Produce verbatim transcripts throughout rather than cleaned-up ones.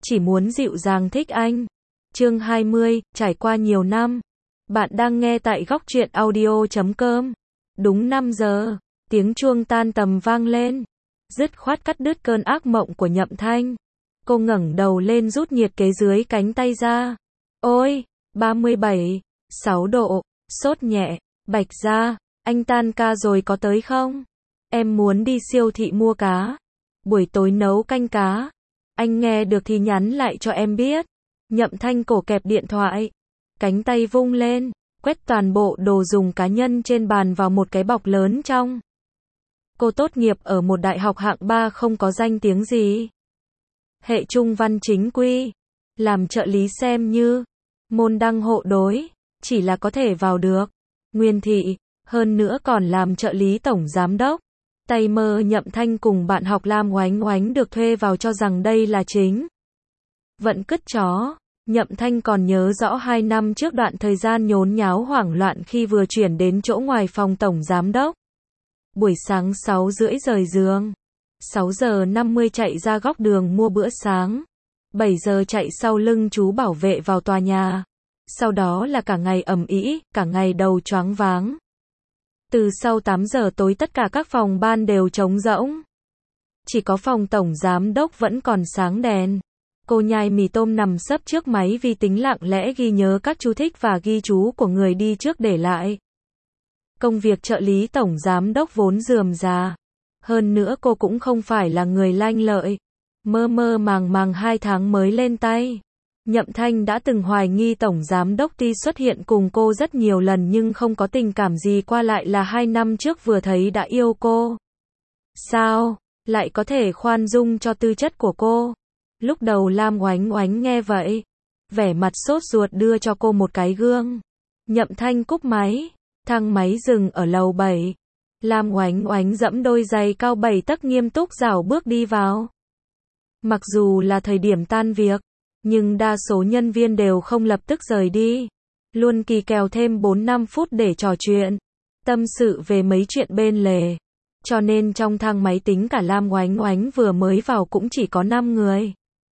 chỉ muốn dịu dàng thích anh. Chương hai mươi, trải qua nhiều năm. Bạn đang nghe tại góc truyện audio chấm com. Đúng năm giờ, tiếng chuông tan tầm vang lên. Dứt khoát cắt đứt cơn ác mộng của Nhậm Thanh. Cô ngẩng đầu lên rút nhiệt kế dưới cánh tay ra. Ôi, ba mươi bảy, sáu độ, sốt nhẹ. Bạch Gia, anh tan ca rồi có tới không? Em muốn đi siêu thị mua cá. Buổi tối nấu canh cá. Anh nghe được thì nhắn lại cho em biết. Nhậm Thanh cổ kẹp điện thoại. Cánh tay vung lên, quét toàn bộ đồ dùng cá nhân trên bàn vào một cái bọc lớn trong. Cô tốt nghiệp ở một đại học hạng ba không có danh tiếng gì. Hệ trung văn chính quy. Làm trợ lý xem như môn đăng hộ đối, chỉ là có thể vào được. Nguyên thị, hơn nữa còn làm trợ lý tổng giám đốc. Tay mơ Nhậm Thanh cùng bạn học Lam Oánh Oánh được thuê vào cho rằng đây là chính. Vận cứt chó. Nhậm Thanh còn nhớ rõ hai năm trước đoạn thời gian nhốn nháo hoảng loạn khi vừa chuyển đến chỗ ngoài phòng tổng giám đốc. Buổi sáng sáu rưỡi rời giường. sáu giờ năm mươi chạy ra góc đường mua bữa sáng. bảy giờ chạy sau lưng chú bảo vệ vào tòa nhà. Sau đó là cả ngày ầm ĩ, cả ngày đầu choáng váng. Từ sau tám giờ tối tất cả các phòng ban đều trống rỗng. Chỉ có phòng tổng giám đốc vẫn còn sáng đèn. Cô nhai mì tôm nằm sấp trước máy vi tính lặng lẽ ghi nhớ các chú thích và ghi chú của người đi trước để lại. Công việc trợ lý tổng giám đốc vốn rườm rà. Hơn nữa cô cũng không phải là người lanh lợi. Mơ mơ màng màng hai tháng mới lên tay. Nhậm Thanh đã từng hoài nghi tổng giám đốc tuy xuất hiện cùng cô rất nhiều lần nhưng không có tình cảm gì, qua lại là hai năm trước vừa thấy đã yêu cô. Sao lại có thể khoan dung cho tư chất của cô? Lúc đầu Lam Oánh Oánh nghe vậy, vẻ mặt sốt ruột đưa cho cô một cái gương. Nhậm Thanh cúp máy, thang máy dừng ở lầu bảy. Lam Oánh Oánh dẫm đôi giày cao bảy tấc nghiêm túc rảo bước đi vào. Mặc dù là thời điểm tan việc, nhưng đa số nhân viên đều không lập tức rời đi. Luôn kỳ kèo thêm bốn năm phút để trò chuyện, tâm sự về mấy chuyện bên lề. Cho nên trong thang máy tính cả Lam Oánh Oánh vừa mới vào cũng chỉ có năm người.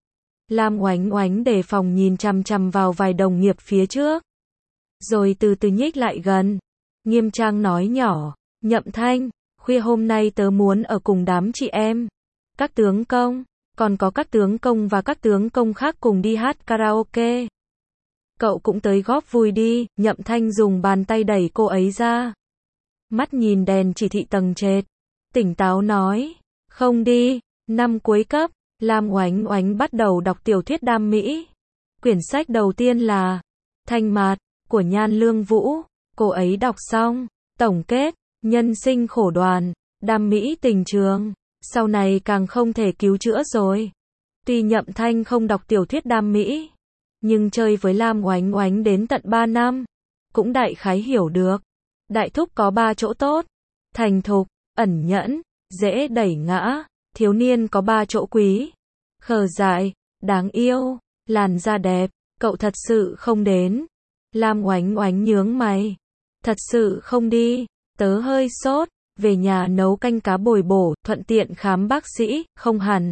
Lam Oánh Oánh đề phòng nhìn chằm chằm vào vài đồng nghiệp phía trước. Rồi từ từ nhích lại gần. Nghiêm trang nói nhỏ, Nhậm Thanh, khuya hôm nay tớ muốn ở cùng đám chị em. Các tướng công, còn có các tướng công và các tướng công khác cùng đi hát karaoke. Cậu cũng tới góp vui đi. Nhậm Thanh dùng bàn tay đẩy cô ấy ra. Mắt nhìn đèn chỉ thị tầng trệt. Tỉnh táo nói, không đi. Năm cuối cấp, Lam Oánh Oánh bắt đầu đọc tiểu thuyết đam mỹ. Quyển sách đầu tiên là Thanh Mạt của Nhan Lương Vũ. Cô ấy đọc xong, tổng kết, nhân sinh khổ đoàn, đam mỹ tình trường. Sau này càng không thể cứu chữa rồi. Tuy Nhậm Thanh không đọc tiểu thuyết đam mỹ, nhưng chơi với Lam Oánh Oánh đến tận ba năm, cũng đại khái hiểu được. Đại thúc có ba chỗ tốt: thành thục, ẩn nhẫn, dễ đẩy ngã. Thiếu niên có ba chỗ quý: khờ dại, đáng yêu, làn da đẹp. Cậu thật sự không đến? Lam Oánh Oánh nhướng mày. Thật sự không đi. Tớ hơi sốt, về nhà nấu canh cá bồi bổ, thuận tiện khám bác sĩ. Không hẳn.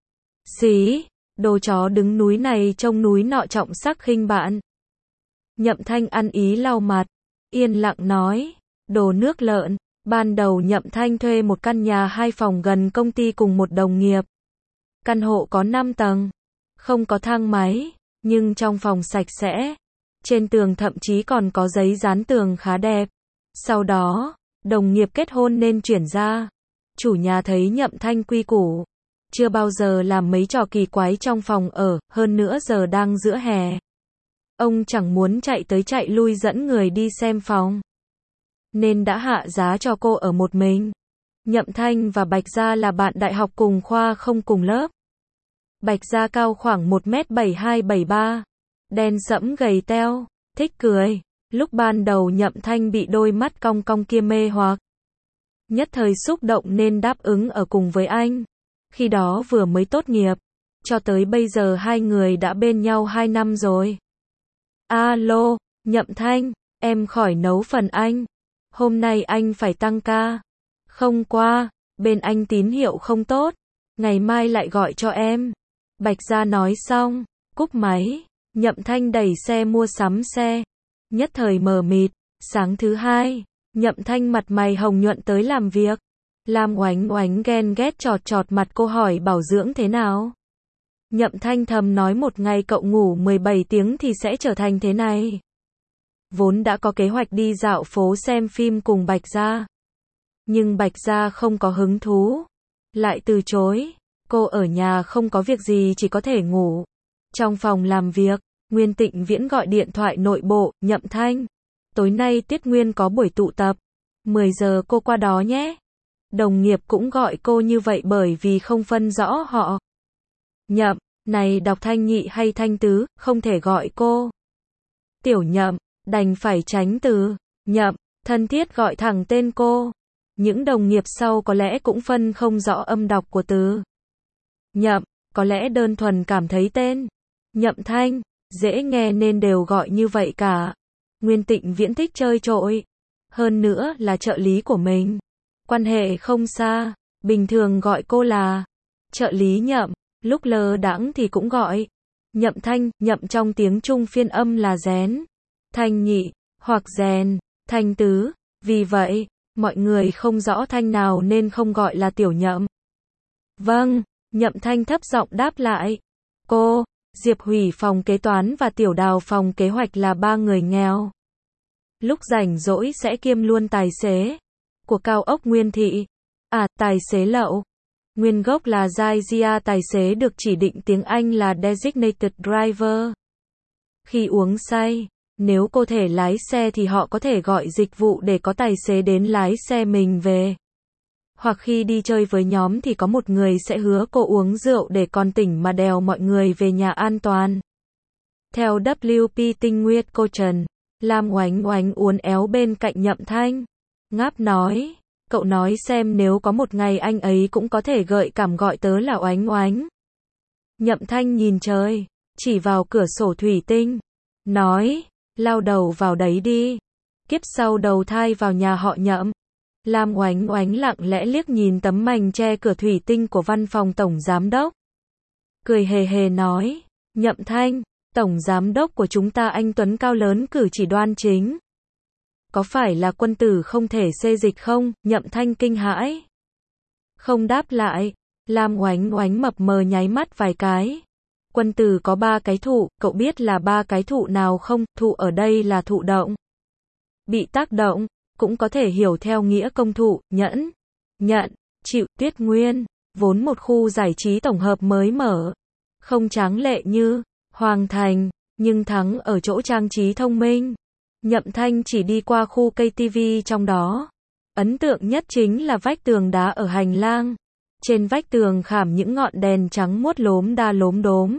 Xí, đồ chó đứng núi này trông núi nọ trọng sắc khinh bạn. Nhậm Thanh ăn ý lau mặt, yên lặng nói, đồ nước lợn. Ban đầu Nhậm Thanh thuê một căn nhà hai phòng gần công ty cùng một đồng nghiệp. Căn hộ có năm tầng, không có thang máy, nhưng trong phòng sạch sẽ. Trên tường thậm chí còn có giấy dán tường khá đẹp. Sau đó, đồng nghiệp kết hôn nên chuyển ra. Chủ nhà thấy Nhậm Thanh quy củ, chưa bao giờ làm mấy trò kỳ quái trong phòng ở, hơn nữa giờ đang giữa hè. Ông chẳng muốn chạy tới chạy lui dẫn người đi xem phòng, nên đã hạ giá cho cô ở một mình. Nhậm Thanh và Bạch Gia là bạn đại học cùng khoa không cùng lớp. Bạch Gia cao khoảng một mét bảy hai bảy ba, đen sẫm gầy teo, thích cười. Lúc ban đầu Nhậm Thanh bị đôi mắt cong cong kia mê hoặc, nhất thời xúc động nên đáp ứng ở cùng với anh. Khi đó vừa mới tốt nghiệp, cho tới bây giờ hai người đã bên nhau hai năm rồi. Alo, Nhậm Thanh, em khỏi nấu phần anh. Hôm nay anh phải tăng ca. Không qua, bên anh tín hiệu không tốt. Ngày mai lại gọi cho em. Bạch Gia nói xong, cúp máy. Nhậm Thanh đẩy xe mua sắm xe. Nhất thời mờ mịt. Sáng thứ hai, Nhậm Thanh mặt mày hồng nhuận tới làm việc. Lam Oánh Oánh ghen ghét chọt chọt mặt cô hỏi bảo dưỡng thế nào. Nhậm Thanh thầm nói một ngày cậu ngủ mười bảy tiếng thì sẽ trở thành thế này. Vốn đã có kế hoạch đi dạo phố xem phim cùng Bạch Gia. Nhưng Bạch Gia không có hứng thú. Lại từ chối. Cô ở nhà không có việc gì chỉ có thể ngủ. Trong phòng làm việc, Nguyên Tịnh Viễn gọi điện thoại nội bộ, Nhậm Thanh. Tối nay Tiết Nguyên có buổi tụ tập. mười giờ cô qua đó nhé. Đồng nghiệp cũng gọi cô như vậy bởi vì không phân rõ họ. Nhậm, này đọc Thanh Nhị hay Thanh Tứ, không thể gọi cô. Tiểu Nhậm, đành phải tránh từ Nhậm, thân thiết gọi thẳng tên cô. Những đồng nghiệp sau có lẽ cũng phân không rõ âm đọc của từ Nhậm, có lẽ đơn thuần cảm thấy tên Nhậm Thanh dễ nghe nên đều gọi như vậy cả. Nguyên Tịnh Viễn thích chơi trội, hơn nữa là trợ lý của mình, quan hệ không xa, bình thường gọi cô là trợ lý Nhậm, lúc lơ đãng thì cũng gọi Nhậm Thanh. Nhậm trong tiếng Trung phiên âm là rén, Thanh Nhị, hoặc rèn, Thanh Tứ, vì vậy, mọi người không rõ thanh nào nên không gọi là Tiểu Nhậm. Vâng, Nhậm Thanh thấp giọng đáp lại. Cô, Diệp Hủy phòng kế toán và Tiểu Đào phòng kế hoạch là ba người nghèo. Lúc rảnh rỗi sẽ kiêm luôn tài xế của cao ốc Nguyên Thị. À, tài xế lậu. Nguyên gốc là Zaizia, tài xế được chỉ định tiếng Anh là Designated Driver. Khi uống say, nếu cô thể lái xe thì họ có thể gọi dịch vụ để có tài xế đến lái xe mình về. Hoặc khi đi chơi với nhóm thì có một người sẽ hứa cô uống rượu để còn tỉnh mà đèo mọi người về nhà an toàn. Theo W P Tinh Nguyệt cô Trần, Lam Oánh Oánh uốn éo bên cạnh Nhậm Thanh. Ngáp nói, cậu nói xem nếu có một ngày anh ấy cũng có thể gợi cảm gọi tớ là Oánh Oánh. Nhậm Thanh nhìn trời, chỉ vào cửa sổ thủy tinh. Nói, lao đầu vào đấy đi. Kiếp sau đầu thai vào nhà họ Nhậm. Lam Oánh Oánh lặng lẽ liếc nhìn tấm mành che cửa thủy tinh của văn phòng tổng giám đốc. Cười hề hề nói, Nhậm Thanh, tổng giám đốc của chúng ta anh tuấn cao lớn cử chỉ đoan chính. Có phải là quân tử không thể xê dịch không? Nhậm Thanh kinh hãi. Không đáp lại. Lam Oánh Oánh mập mờ nháy mắt vài cái. Quân tử có ba cái thụ, cậu biết là ba cái thụ nào không? Thụ ở đây là thụ động. Bị tác động, cũng có thể hiểu theo nghĩa công thụ, nhẫn, nhận, chịu. Tiết Nguyên, vốn một khu giải trí tổng hợp mới mở. Không tráng lệ như Hoàng Thành, nhưng thắng ở chỗ trang trí thông minh. Nhậm Thanh chỉ đi qua khu cây tivi trong đó. Ấn tượng nhất chính là vách tường đá ở hành lang. Trên vách tường khảm những ngọn đèn trắng muốt lốm đa lốm đốm.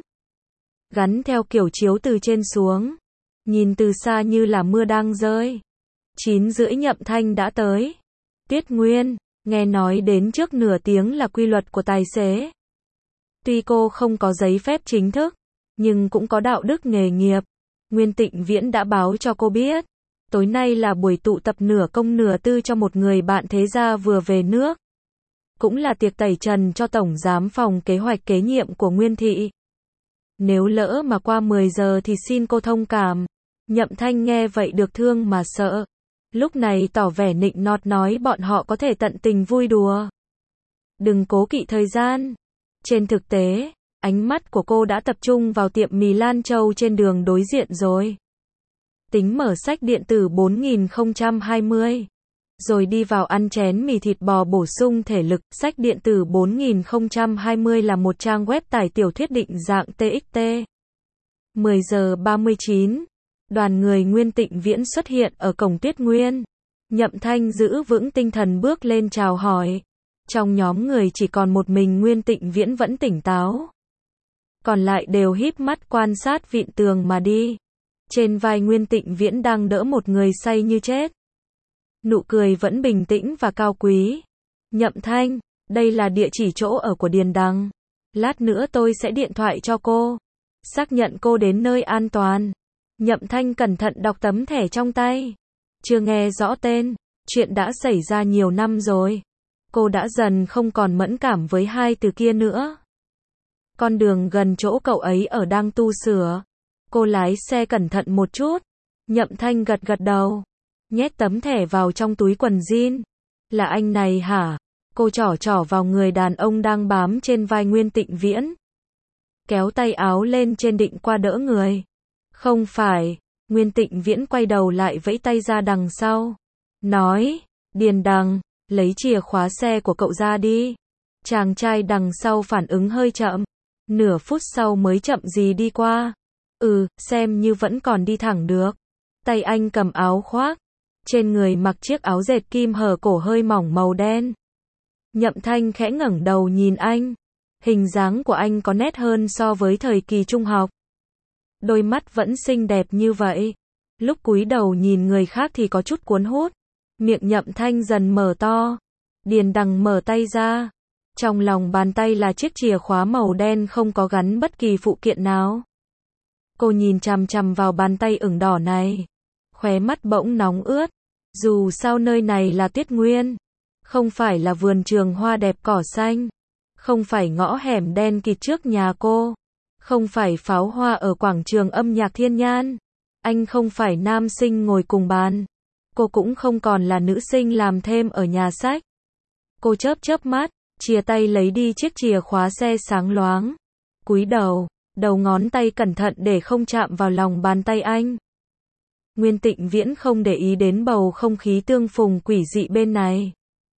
Gắn theo kiểu chiếu từ trên xuống. Nhìn từ xa như là mưa đang rơi. Chín rưỡi Nhậm Thanh đã tới. Tiết Nguyên, nghe nói đến trước nửa tiếng là quy luật của tài xế. Tuy cô không có giấy phép chính thức, nhưng cũng có đạo đức nghề nghiệp. Nguyên Tịnh Viễn đã báo cho cô biết. Tối nay là buổi tụ tập nửa công nửa tư cho một người bạn thế gia vừa về nước. Cũng là tiệc tẩy trần cho tổng giám phòng kế hoạch kế nhiệm của Nguyên Thị. Nếu lỡ mà qua mười giờ thì xin cô thông cảm. Nhậm Thanh nghe vậy được thương mà sợ. Lúc này tỏ vẻ nịnh nọt nói bọn họ có thể tận tình vui đùa. Đừng cố kỵ thời gian. Trên thực tế, ánh mắt của cô đã tập trung vào tiệm mì Lan Châu trên đường đối diện rồi. Tính mở sách điện tử bốn nghìn không trăm hai mươi. Rồi đi vào ăn chén mì thịt bò bổ sung thể lực. Sách điện tử bốn nghìn không trăm hai mươi là một trang web tải tiểu thuyết định dạng tê ích tê. mười giờ ba mươi chín. Đoàn người Nguyên Tịnh Viễn xuất hiện ở cổng Tiết Nguyên. Nhậm Thanh giữ vững tinh thần bước lên chào hỏi. Trong nhóm người chỉ còn một mình Nguyên Tịnh Viễn vẫn tỉnh táo. Còn lại đều híp mắt quan sát vịn tường mà đi. Trên vai Nguyên Tịnh Viễn đang đỡ một người say như chết. Nụ cười vẫn bình tĩnh và cao quý. Nhậm Thanh, đây là địa chỉ chỗ ở của Điền Đằng. Lát nữa tôi sẽ điện thoại cho cô. Xác nhận cô đến nơi an toàn. Nhậm Thanh cẩn thận đọc tấm thẻ trong tay. Chưa nghe rõ tên. Chuyện đã xảy ra nhiều năm rồi. Cô đã dần không còn mẫn cảm với hai từ kia nữa. Con đường gần chỗ cậu ấy ở đang tu sửa. Cô lái xe cẩn thận một chút. Nhậm Thanh gật gật đầu. Nhét tấm thẻ vào trong túi quần jean. Là anh này hả? Cô trỏ trỏ vào người đàn ông đang bám trên vai Nguyên Tịnh Viễn. Kéo tay áo lên trên định qua đỡ người. Không phải. Nguyên Tịnh Viễn quay đầu lại vẫy tay ra đằng sau. Nói, Điền Đằng, lấy chìa khóa xe của cậu ra đi. Chàng trai đằng sau phản ứng hơi chậm. Nửa phút sau mới chậm gì đi qua. Ừ, xem như vẫn còn đi thẳng được. Tay anh cầm áo khoác. Trên người mặc chiếc áo dệt kim hở cổ hơi mỏng màu đen. Nhậm Thanh khẽ ngẩng đầu nhìn anh. Hình dáng của anh có nét hơn so với thời kỳ trung học. Đôi mắt vẫn xinh đẹp như vậy. Lúc cúi đầu nhìn người khác thì có chút cuốn hút. Miệng Nhậm Thanh dần mở to. Điền Đằng mở tay ra. Trong lòng bàn tay là chiếc chìa khóa màu đen không có gắn bất kỳ phụ kiện nào. Cô nhìn chằm chằm vào bàn tay ửng đỏ này. Khóe mắt bỗng nóng ướt. Dù sao nơi này là Tuyết Nguyên. Không phải là vườn trường hoa đẹp cỏ xanh. Không phải ngõ hẻm đen kịt trước nhà cô. Không phải pháo hoa ở quảng trường âm nhạc Thiên Nhan. Anh không phải nam sinh ngồi cùng bàn. Cô cũng không còn là nữ sinh làm thêm ở nhà sách. Cô chớp chớp mắt, chia tay lấy đi chiếc chìa khóa xe sáng loáng. Cúi đầu, đầu ngón tay cẩn thận để không chạm vào lòng bàn tay anh. Nguyên Tịnh Viễn không để ý đến bầu không khí tương phùng quỷ dị bên này.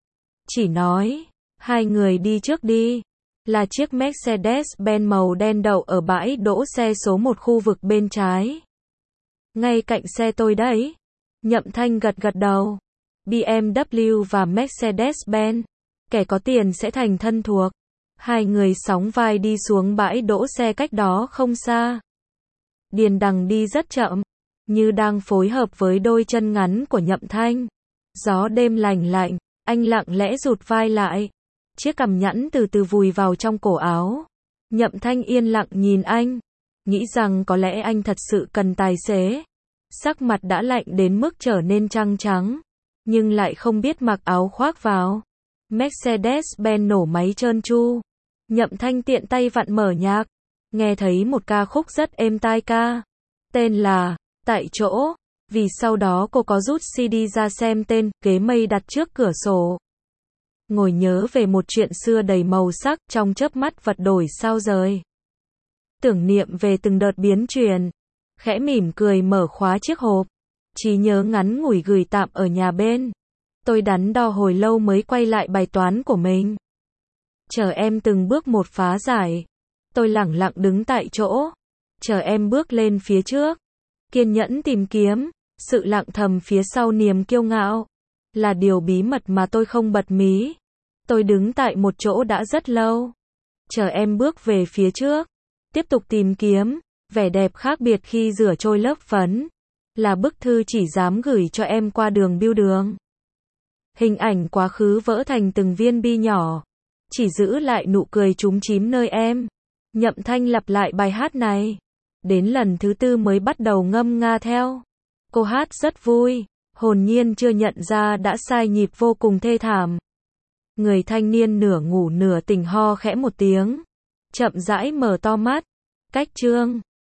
Chỉ nói, hai người đi trước đi. Là chiếc Mercedes-Benz màu đen đậu ở bãi đỗ xe số một khu vực bên trái. Ngay cạnh xe tôi đấy. Nhậm Thanh gật gật đầu. bê em vê và Mercedes-Benz. Kẻ có tiền sẽ thành thân thuộc. Hai người sóng vai đi xuống bãi đỗ xe cách đó không xa. Điền Đằng đi rất chậm. Như đang phối hợp với đôi chân ngắn của Nhậm Thanh. Gió đêm lành lạnh. Anh lặng lẽ rụt vai lại. Chiếc cằm nhẵn từ từ vùi vào trong cổ áo. Nhậm Thanh yên lặng nhìn anh. Nghĩ rằng có lẽ anh thật sự cần tài xế. Sắc mặt đã lạnh đến mức trở nên trắng trắng. Nhưng lại không biết mặc áo khoác vào. Mercedes-Benz nổ máy trơn tru. Nhậm Thanh tiện tay vặn mở nhạc. Nghe thấy một ca khúc rất êm tai ca. Tên là Tại Chỗ. Vì sau đó cô có rút xê đê ra xem tên, ghế mây đặt trước cửa sổ. Ngồi nhớ về một chuyện xưa đầy màu sắc, trong chớp mắt vật đổi sao rời. Tưởng niệm về từng đợt biến chuyển. Khẽ mỉm cười mở khóa chiếc hộp. Trí nhớ ngắn ngủi gửi tạm ở nhà bên. Tôi đắn đo hồi lâu mới quay lại bài toán của mình. Chờ em từng bước một phá giải. Tôi lẳng lặng đứng tại chỗ. Chờ em bước lên phía trước. Kiên nhẫn tìm kiếm. Sự lặng thầm phía sau niềm kiêu ngạo. Là điều bí mật mà tôi không bật mí. Tôi đứng tại một chỗ đã rất lâu. Chờ em bước về phía trước. Tiếp tục tìm kiếm. Vẻ đẹp khác biệt khi rửa trôi lớp phấn. Là bức thư chỉ dám gửi cho em qua đường bưu đường. Hình ảnh quá khứ vỡ thành từng viên bi nhỏ. Chỉ giữ lại nụ cười chúm chím nơi em. Nhậm Thanh lặp lại bài hát này. Đến lần thứ tư mới bắt đầu ngâm nga theo. Cô hát rất vui. Hồn nhiên chưa nhận ra đã sai nhịp vô cùng thê thảm. Người thanh niên nửa ngủ nửa tỉnh ho khẽ một tiếng. Chậm rãi mở to mắt. Cách chương